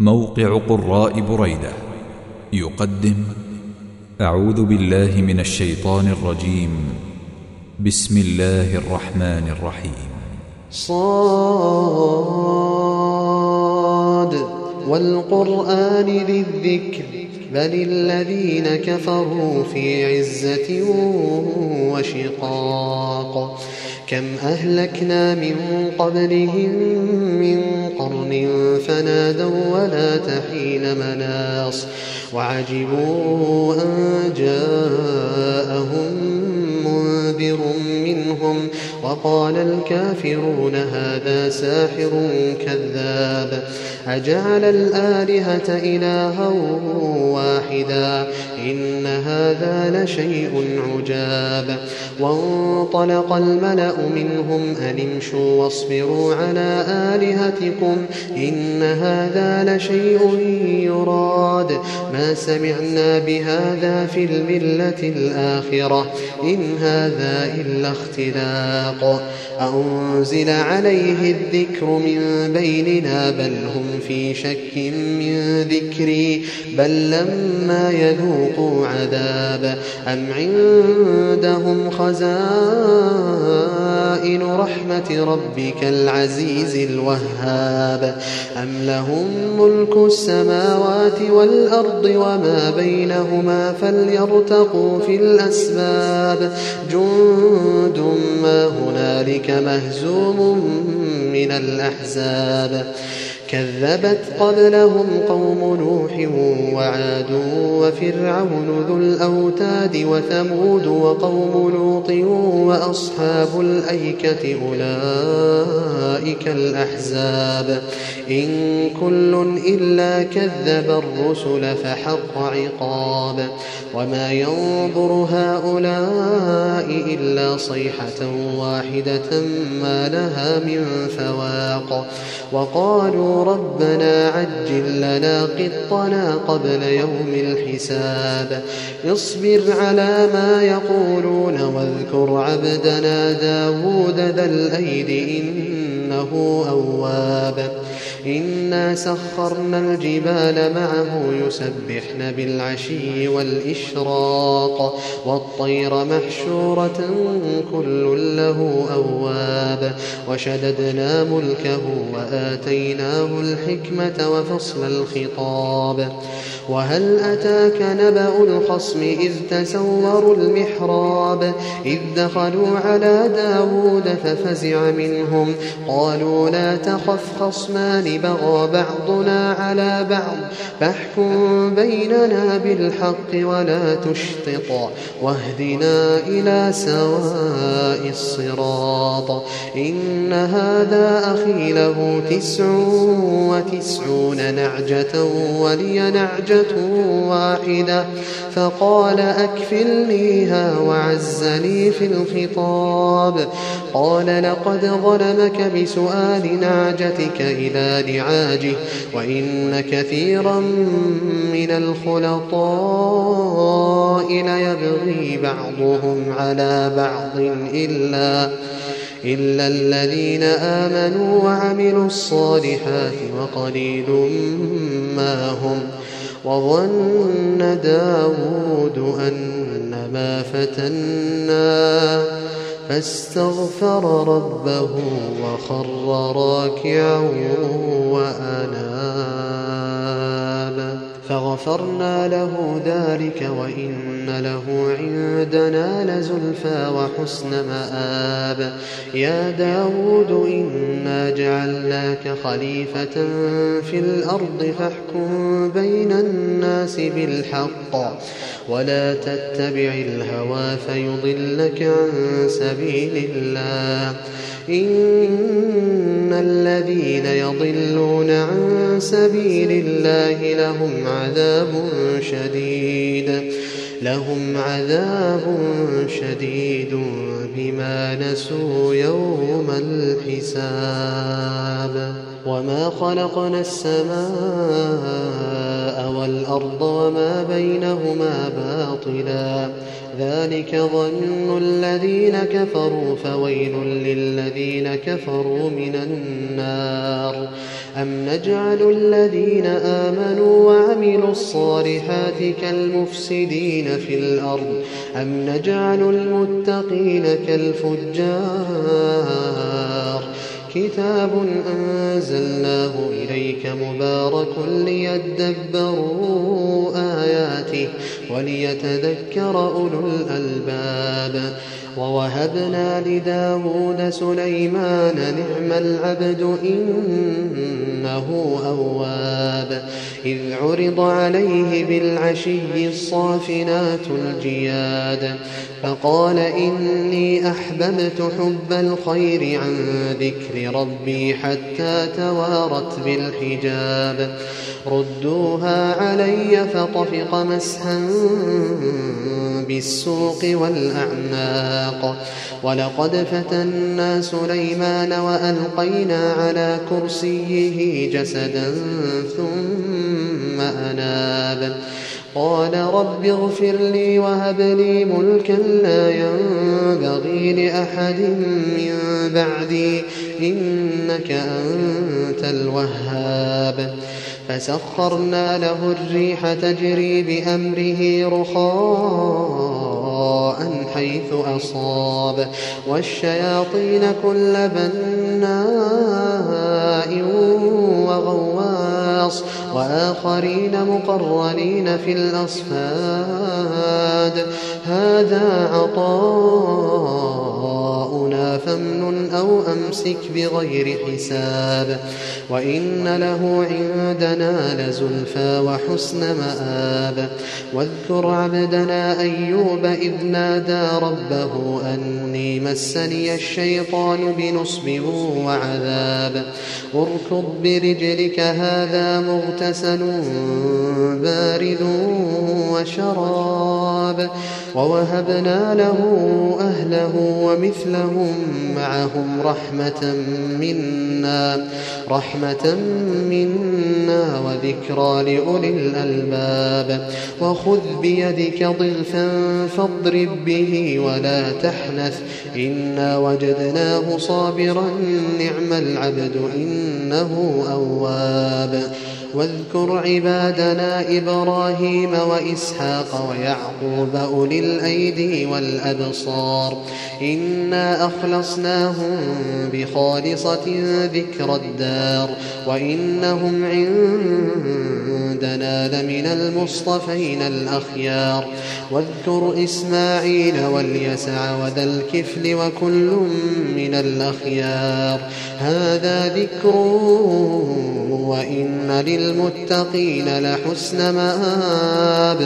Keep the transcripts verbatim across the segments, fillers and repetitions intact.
موقع قراء بريدة يقدم أعوذ بالله من الشيطان الرجيم. بسم الله الرحمن الرحيم. صاد والقرآن ذي الذكر بل الذين كفروا في عزة وشقاق. كم أهلكنا من قبلهم من قرن فنادوا ولا تحين مناص وعجبوا أن جاءهم منذر منهم وقال الكافرون هذا ساحر كذاب أجعل الآلهة إلها واحدا إن هذا لشيء عجاب. وانطلق الملأ منهم أن امشوا واصبروا على آلهتكم إن هذا لشيء يراد ما سمعنا بهذا في الملة الآخرة إن هذا إلا اختلاق أنزل عليه الذكر من بيننا بل هم في شك من ذكري بل لما يذوقوا عذاب أم عندهم خزائن رحمة ربك العزيز الوهاب أم لهم ملك السماوات والأرض وما بينهما فليرتقوا في الأسباب جند ما هنالك مهزوم من الأحزاب. كذبت قبلهم قوم نوح وعاد وفرعون ذو الأوتاد وثمود وقوم لوط وأصحاب الأيكة أولئك الأحزاب إن كل إلا كذب الرسل فحق عقاب. وما ينظر هؤلاء إلا صيحة واحدة ما لها من فواق. وقالوا ربنا عجل لنا قطنا قبل يوم الحساب اصبر على ما يقولون واذكر عبدنا داود ذا الأيد إنه أواب. إنا سخرنا الجبال معه يسبحن بالعشي والإشراق والطير محشورة كل له أواب. وشددنا ملكه وآتيناه الحكمة وفصل الخطاب. وهل أتاك نبأ الخصم إذ تسوروا المحراب إذ دخلوا على داود ففزع منهم قالوا لا تخف خصمان بغى بعضنا على بعض فاحكم بيننا بالحق ولا تشطط واهدنا إلى سواء الصراط إن هذا أخي له تسع وتسعون نعجة ولي نعجة واحدة فقال أكفلنيها وعزني في الخطاب. قال لقد ظلمك بسؤال نعجتك إلى نعاجه وإن كثيرا من الخلطاء ليبغي بعضهم على بعض إلا إلا الذين آمنوا وعملوا الصالحات وقليل ما هم. وظن داود أنما فتناه فاستغفر ربه وخر راكعا وأناب فغفرنا له ذلك وإن له عندنا لزلفى وحسن مآب. يا داود إنا جعلناك خليفة في الأرض فاحكم بين الناس بالحق ولا تتبع الهوى فيضلك عن سبيل الله إن الذين يضلون عن سبيل الله لهم عذاب شديد لهم عذاب شديد بما نسوا يوم الحساب. وما خلقنا السماء والأرض وما بينهما باطلا ذلك ظن الذين كفروا فويل للذين كفروا من النار أم نجعل الذين آمنوا وعملوا الصالحات كالمفسدين في الأرض أم نجعل المتقين كالفجار كتاب أنزلناه إليك مبارك ليدبروا آياته وليتذكر أولو الألباب ووهبنا لداود سليمان نعم العبد إنه أواب إذ عرض عليه بالعشي الصافنات الجياد فقال إني أحببت حب الخير عن ذكر ربي حتى توارت بالحجاب ردوها علي فطفق مسحا بالسوق والأعناق ولقد فتنا سليمان وألقينا على كرسيه جسدا ثم أناب قال رب اغفر لي وهب لي ملكا لا ينبغي لأحد من بعدي إنك أنت الوهاب فسخرنا له الريح تجري بأمره رخاء حيث أصاب والشياطين كل بناء وغواص وآخرين مقرنين في الأصفاد هذا عطاؤنا فامنن أو أمسك بغير حساب وإن له عندنا لزلفى وحسن مآب واذكر عبدنا أيوب إذ نادى ربه أني مسني الشيطان بنصب وعذاب اركض برجلك هذا مغتسل بارد وشراب ووهبنا له أهله ومثلهم معهم رحمة منا رحمة منا وذكرى لأولي الألباب وخذ بيدك ضغثا فاضرب به ولا تحنث إنا وجدناه صابرا نعم العبد إنه أواب واذكر عبادنا إبراهيم وإسحاق ويعقوب أولي الأيدي والأبصار إنا أخلصناهم بخالصة ذكر الدار وإنهم عندنا لمن المصطفين الأخيار واذكر إسماعيل واليسع وذا الكفل وكل من الأخيار هذا ذكر وإن للمتقين لحسن مآب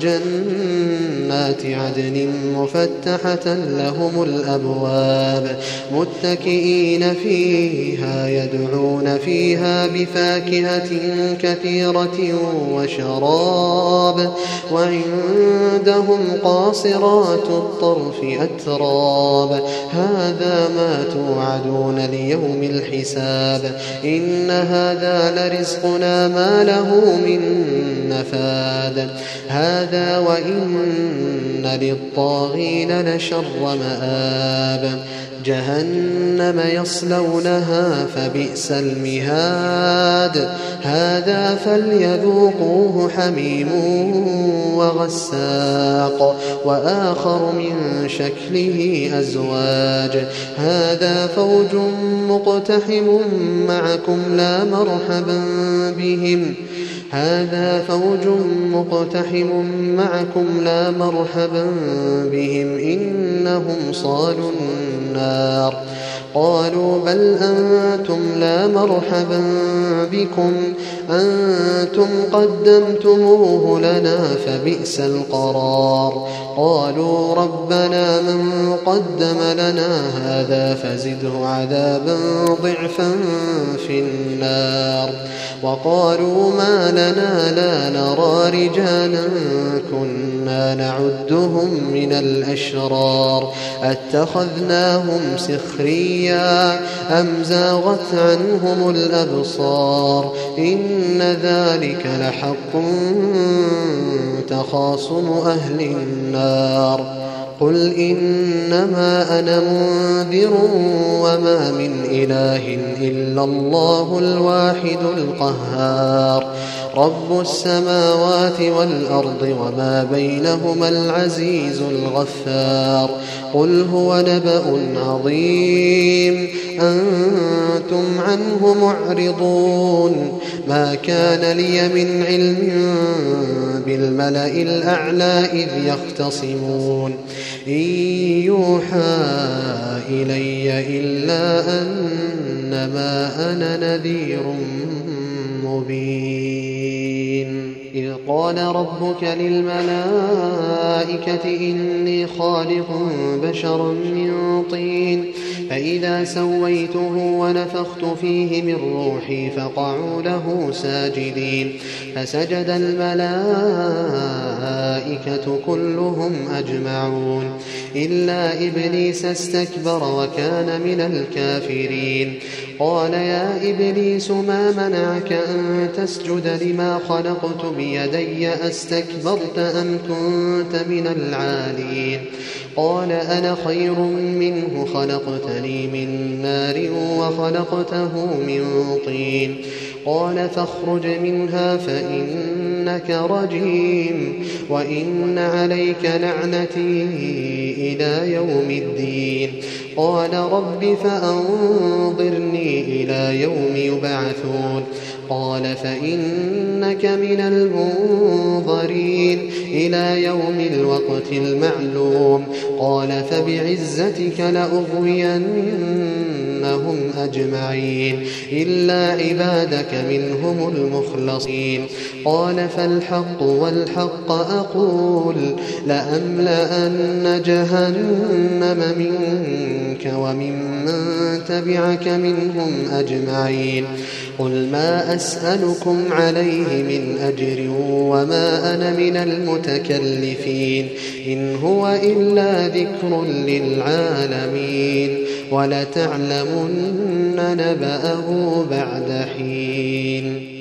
جنات عدن مفتحة لهم الأبواب متكئين فيها يدعون فيها بفاكهة كثيرة وشراب وعندهم قاصرات الطرف أتراب هذا ما توعدون ليوم الحساب إن هذا لرزقنا ما له من نفاد هذا وإن للطاغين لشر مآب جهنم يصلونها فبئس المهاد هذا فليذوقوه حميم وغساق وآخر من شكله أزواج هذا فوج مقتحم معكم لا مرحبا بهم هذا فوج مقتحم معكم لا مرحبا بهم إنهم صالوا النار قالوا بل أنتم لا مرحبا بكم أنتم قدمتموه لنا فبئس القرار قالوا ربنا من قدم لنا هذا فزده عذابا ضعفا في النار وقالوا ما لنا لا نرى رجالا كنا نعدهم من الأشرار أتخذناهم سخريا أم زاغت عنهم الأبصار إن ذلك لحق تخاصم أهل النار قل إنما أنا منذر وما من إله إلا الله الواحد القهار رب السماوات والأرض وما بينهما العزيز الغفار قل هو نبأ عظيم أنتم عنه معرضون ما كان لي من علم بالملأ الأعلى إذ يختصمون إن يوحى إلي إلا أنما أنا نذير مبين إذ قال ربك للملائكة إني خالق بشرا من طين فإذا سويته ونفخت فيه من روحي فقعوا له ساجدين فسجد الملائكة كلهم أجمعون إلا إبليس استكبر وكان من الكافرين قال يا إبليس ما منعك أن تسجد لما خلقت بيدي أستكبرت أم كنت من العالين قال أنا خير منه خلقتني من نار وخلقته من طين قال فاخرج منها فإنك رجيم وإن عليك لعنتي إلى يوم الدين قال رب فأنظرني إلى يوم يبعثون قال فإنك من المنظرين إلى يوم الوقت المعلوم قال فبعزتك لأغوينهم أجمعين إلا عبادك منهم المخلصين قال فالحق والحق أقول لأملأن جهنم منك وممن تبعك منهم أجمعين قل ما أسألكم عليه من أجر وما أنا من المتكلفين إن هو إلا ذكر للعالمين ولتعلمن نبأه بعد حين